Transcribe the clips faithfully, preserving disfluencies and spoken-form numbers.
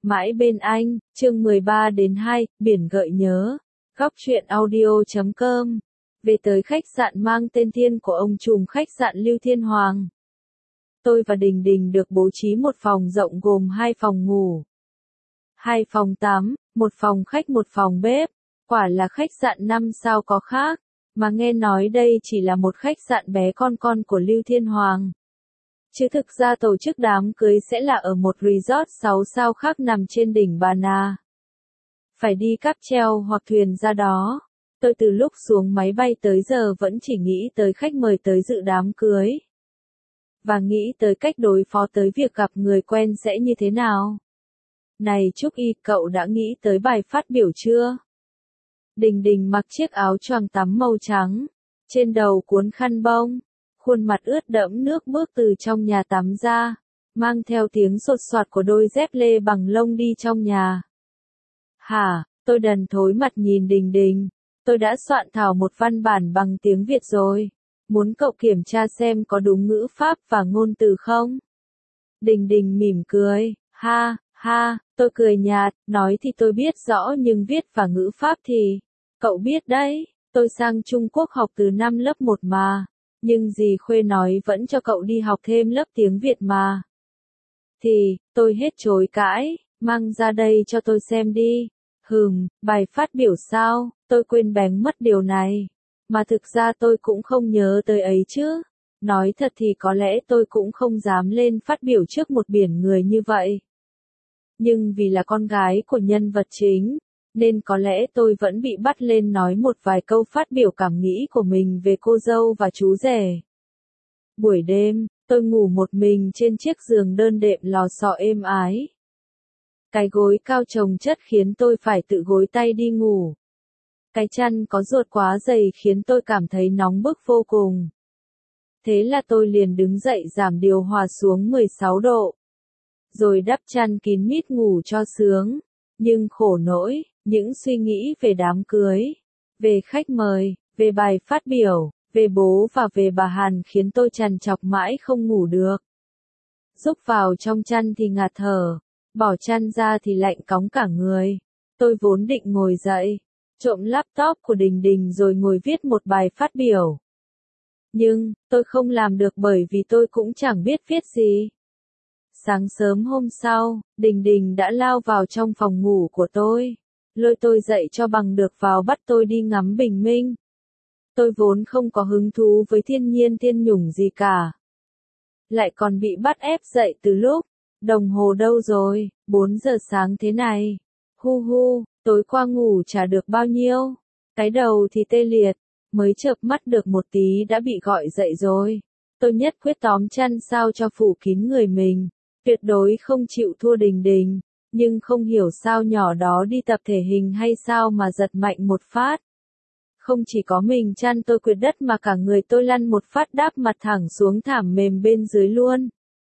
Mãi bên anh, chương mười ba đến hai, biển gợi nhớ. Góc truyện audio chấm com. Về tới khách sạn mang tên Thiên của ông trùm khách sạn Lưu Thiên Hoàng. Tôi và Đình Đình được bố trí một phòng rộng gồm hai phòng ngủ, hai phòng tắm, một phòng khách một phòng bếp. Quả là khách sạn năm sao có khác, mà nghe nói đây chỉ là một khách sạn bé con con của Lưu Thiên Hoàng. Chứ thực ra tổ chức đám cưới sẽ là ở một resort sáu sao khác nằm trên đỉnh Bà Nà. Phải đi cáp treo hoặc thuyền ra đó. Tôi từ lúc xuống máy bay tới giờ vẫn chỉ nghĩ tới khách mời tới dự đám cưới. Và nghĩ tới cách đối phó tới việc gặp người quen sẽ như thế nào. Này Trúc Y, cậu đã nghĩ tới bài phát biểu chưa? Đình Đình mặc chiếc áo choàng tắm màu trắng, trên đầu cuốn khăn bông, khuôn mặt ướt đẫm nước bước từ trong nhà tắm ra, mang theo tiếng sột soạt của đôi dép lê bằng lông đi trong nhà. Hả, tôi đần thối mặt nhìn Đình Đình, tôi đã soạn thảo một văn bản bằng tiếng Việt rồi, muốn cậu kiểm tra xem có đúng ngữ pháp và ngôn từ không? Đình Đình mỉm cười, ha, ha, tôi cười nhạt, nói thì tôi biết rõ nhưng viết và ngữ pháp thì, cậu biết đấy, tôi sang Trung Quốc học từ năm lớp một mà. Nhưng dì Khuê nói vẫn cho cậu đi học thêm lớp tiếng Việt mà. Thì, tôi hết chối cãi, mang ra đây cho tôi xem đi. Hừm, bài phát biểu sao, tôi quên bén mất điều này. Mà thực ra tôi cũng không nhớ tới ấy chứ. Nói thật thì có lẽ tôi cũng không dám lên phát biểu trước một biển người như vậy. Nhưng vì là con gái của nhân vật chính, nên có lẽ tôi vẫn bị bắt lên nói một vài câu phát biểu cảm nghĩ của mình về cô dâu và chú rể. Buổi đêm, tôi ngủ một mình trên chiếc giường đơn đệm lò xo êm ái. Cái gối cao chồng chất khiến tôi phải tự gối tay đi ngủ. Cái chăn có ruột quá dày khiến tôi cảm thấy nóng bức vô cùng. Thế là tôi liền đứng dậy giảm điều hòa xuống mười sáu độ. Rồi đắp chăn kín mít ngủ cho sướng. Nhưng khổ nỗi, những suy nghĩ về đám cưới, về khách mời, về bài phát biểu, về bố và về bà Hàn khiến tôi trằn trọc mãi không ngủ được. Rúc vào trong chăn thì ngạt thở, bỏ chăn ra thì lạnh cóng cả người. Tôi vốn định ngồi dậy, trộm laptop của Đình Đình rồi ngồi viết một bài phát biểu. Nhưng, tôi không làm được bởi vì tôi cũng chẳng biết viết gì. Sáng sớm hôm sau, Đình Đình đã lao vào trong phòng ngủ của tôi, lôi tôi dậy cho bằng được vào bắt tôi đi ngắm bình minh. Tôi vốn không có hứng thú với thiên nhiên thiên nhủng gì cả. Lại còn bị bắt ép dậy từ lúc, đồng hồ đâu rồi, bốn giờ sáng thế này. Hu hu, tối qua ngủ chả được bao nhiêu, cái đầu thì tê liệt, mới chợp mắt được một tí đã bị gọi dậy rồi. Tôi nhất quyết tóm chăn sao cho phủ kín người mình. Tuyệt đối không chịu thua Đình Đình, nhưng không hiểu sao nhỏ đó đi tập thể hình hay sao mà giật mạnh một phát. Không chỉ có mình chăn tôi quệt đất mà cả người tôi lăn một phát đáp mặt thẳng xuống thảm mềm bên dưới luôn.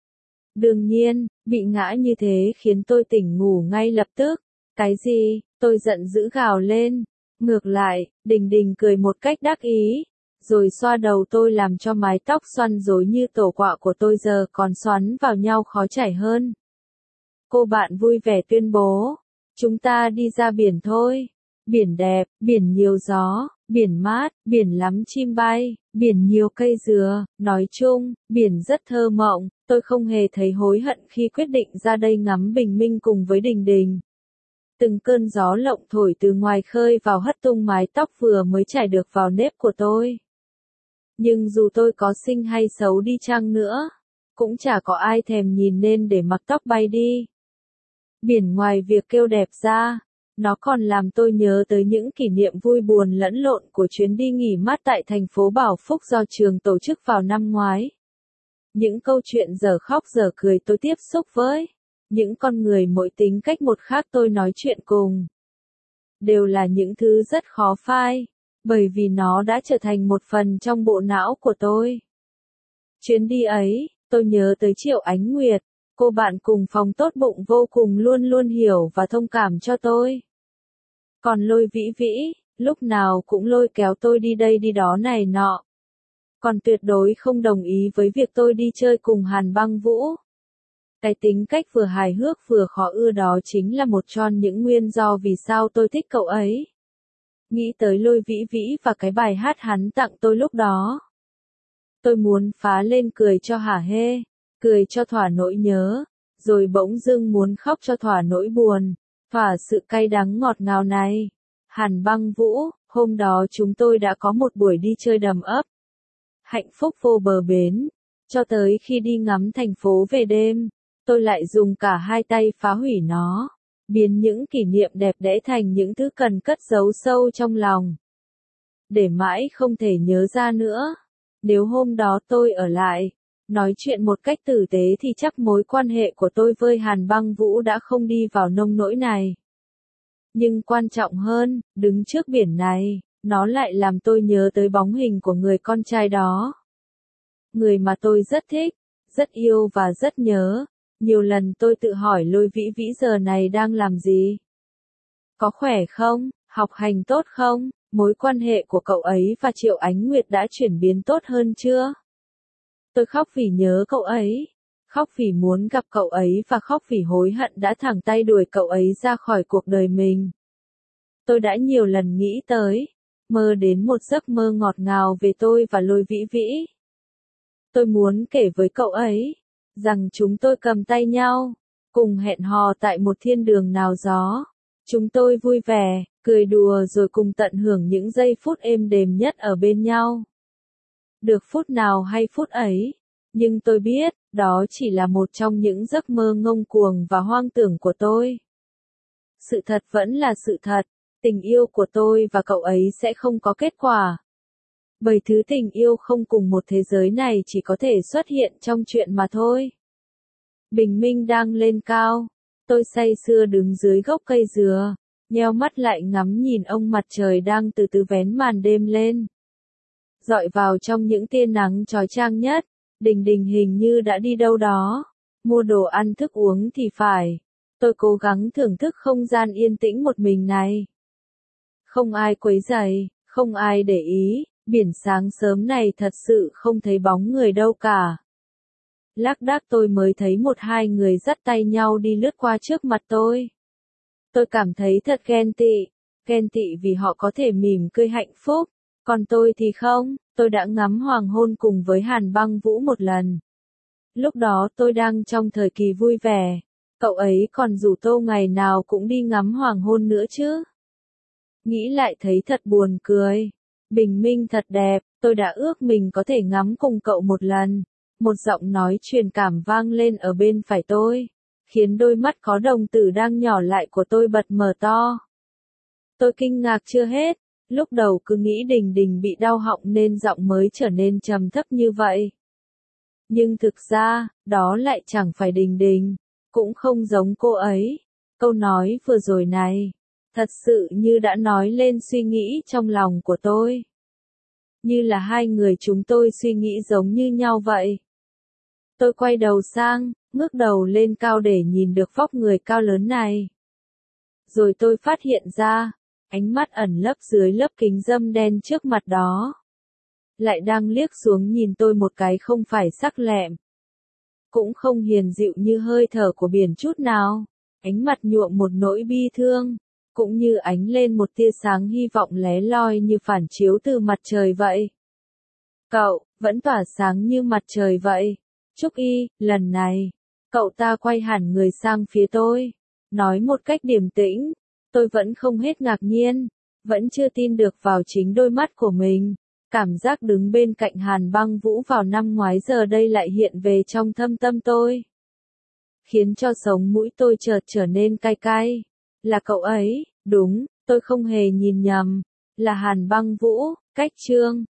Đương nhiên, bị ngã như thế khiến tôi tỉnh ngủ ngay lập tức. Cái gì? Tôi giận dữ gào lên. Ngược lại, Đình Đình cười một cách đắc ý. Rồi xoa đầu tôi làm cho mái tóc xoăn rối như tổ quạ của tôi giờ còn xoắn vào nhau khó chảy hơn. Cô bạn vui vẻ tuyên bố, chúng ta đi ra biển thôi. Biển đẹp, biển nhiều gió, biển mát, biển lắm chim bay, biển nhiều cây dừa, nói chung, biển rất thơ mộng. Tôi không hề thấy hối hận khi quyết định ra đây ngắm bình minh cùng với Đình Đình. Từng cơn gió lộng thổi từ ngoài khơi vào hất tung mái tóc vừa mới chải được vào nếp của tôi. Nhưng dù tôi có xinh hay xấu đi chăng nữa, cũng chả có ai thèm nhìn nên để mặc tóc bay đi. Biển ngoài việc kêu đẹp ra, nó còn làm tôi nhớ tới những kỷ niệm vui buồn lẫn lộn của chuyến đi nghỉ mát tại thành phố Bảo Phúc do trường tổ chức vào năm ngoái. Những câu chuyện dở khóc dở cười tôi tiếp xúc với, những con người mỗi tính cách một khác tôi nói chuyện cùng. Đều là những thứ rất khó phai. Bởi vì nó đã trở thành một phần trong bộ não của tôi. Chuyến đi ấy, tôi nhớ tới Triệu Ánh Nguyệt, cô bạn cùng phòng tốt bụng vô cùng luôn luôn hiểu và thông cảm cho tôi. Còn Lôi Vĩ Vĩ, lúc nào cũng lôi kéo tôi đi đây đi đó này nọ. Còn tuyệt đối không đồng ý với việc tôi đi chơi cùng Hàn Băng Vũ. Cái tính cách vừa hài hước vừa khó ưa đó chính là một trong những nguyên do vì sao tôi thích cậu ấy. Nghĩ tới Lôi Vĩ Vĩ và cái bài hát hắn tặng tôi lúc đó. Tôi muốn phá lên cười cho hả hê, cười cho thỏa nỗi nhớ, rồi bỗng dưng muốn khóc cho thỏa nỗi buồn, thỏa sự cay đắng ngọt ngào này. Hàn Băng Vũ, hôm đó chúng tôi đã có một buổi đi chơi đầm ấp. Hạnh phúc vô bờ bến, cho tới khi đi ngắm thành phố về đêm, tôi lại dùng cả hai tay phá hủy nó, biến những kỷ niệm đẹp đẽ thành những thứ cần cất giấu sâu trong lòng. Để mãi không thể nhớ ra nữa. Nếu hôm đó tôi ở lại, nói chuyện một cách tử tế thì chắc mối quan hệ của tôi với Hàn Băng Vũ đã không đi vào nông nỗi này. Nhưng quan trọng hơn, đứng trước biển này, nó lại làm tôi nhớ tới bóng hình của người con trai đó. Người mà tôi rất thích, rất yêu và rất nhớ. Nhiều lần tôi tự hỏi Lôi Vĩ Vĩ giờ này đang làm gì? Có khỏe không? Học hành tốt không? Mối quan hệ của cậu ấy và Triệu Ánh Nguyệt đã chuyển biến tốt hơn chưa? Tôi khóc vì nhớ cậu ấy, khóc vì muốn gặp cậu ấy và khóc vì hối hận đã thẳng tay đuổi cậu ấy ra khỏi cuộc đời mình. Tôi đã nhiều lần nghĩ tới, mơ đến một giấc mơ ngọt ngào về tôi và Lôi Vĩ Vĩ. Tôi muốn kể với cậu ấy, rằng chúng tôi cầm tay nhau, cùng hẹn hò tại một thiên đường nào gió. Chúng tôi vui vẻ, cười đùa rồi cùng tận hưởng những giây phút êm đềm nhất ở bên nhau. Được phút nào hay phút ấy, nhưng tôi biết, đó chỉ là một trong những giấc mơ ngông cuồng và hoang tưởng của tôi. Sự thật vẫn là sự thật, tình yêu của tôi và cậu ấy sẽ không có kết quả. Bởi thứ tình yêu không cùng một thế giới này chỉ có thể xuất hiện trong chuyện mà thôi. Bình minh đang lên cao, tôi say sưa đứng dưới gốc cây dừa, nheo mắt lại ngắm nhìn ông mặt trời đang từ từ vén màn đêm lên. Dọi vào trong những tia nắng chói chang nhất, Đình Đình hình như đã đi đâu đó, mua đồ ăn thức uống thì phải. Tôi cố gắng thưởng thức không gian yên tĩnh một mình này. Không ai quấy rầy, không ai để ý, biển sáng sớm này thật sự không thấy bóng người đâu cả. Lác đác tôi mới thấy một hai người dắt tay nhau đi lướt qua trước mặt tôi. Tôi cảm thấy thật ghen tị, ghen tị vì họ có thể mỉm cười hạnh phúc, còn tôi thì không. Tôi đã ngắm hoàng hôn cùng với Hàn Băng Vũ một lần. Lúc đó tôi đang trong thời kỳ vui vẻ, cậu ấy còn rủ tôi ngày nào cũng đi ngắm hoàng hôn nữa chứ. Nghĩ lại thấy thật buồn cười. Bình minh thật đẹp, tôi đã ước mình có thể ngắm cùng cậu một lần. Một giọng nói truyền cảm vang lên ở bên phải tôi, khiến đôi mắt có đồng tử đang nhỏ lại của tôi bật mở to. Tôi kinh ngạc chưa hết, lúc đầu cứ nghĩ Đình Đình bị đau họng nên giọng mới trở nên trầm thấp như vậy. Nhưng thực ra, đó lại chẳng phải Đình Đình, cũng không giống cô ấy. Câu nói vừa rồi này, thật sự như đã nói lên suy nghĩ trong lòng của tôi. Như là hai người chúng tôi suy nghĩ giống như nhau vậy. Tôi quay đầu sang, ngước đầu lên cao để nhìn được vóc người cao lớn này. Rồi tôi phát hiện ra, ánh mắt ẩn lấp dưới lớp kính râm đen trước mặt đó, lại đang liếc xuống nhìn tôi một cái không phải sắc lẹm, cũng không hiền dịu như hơi thở của biển chút nào. Ánh mặt nhuộm một nỗi bi thương, cũng như ánh lên một tia sáng hy vọng lé loi như phản chiếu từ mặt trời vậy. Cậu, vẫn tỏa sáng như mặt trời vậy. Trúc Y, lần này, cậu ta quay hẳn người sang phía tôi, nói một cách điềm tĩnh. Tôi vẫn không hết ngạc nhiên, vẫn chưa tin được vào chính đôi mắt của mình. Cảm giác đứng bên cạnh Hàn Băng Vũ vào năm ngoái giờ đây lại hiện về trong thâm tâm tôi, khiến cho sống mũi tôi chợt trở nên cay cay. Là cậu ấy, đúng, tôi không hề nhìn nhầm, là Hàn Băng Vũ. Cách chương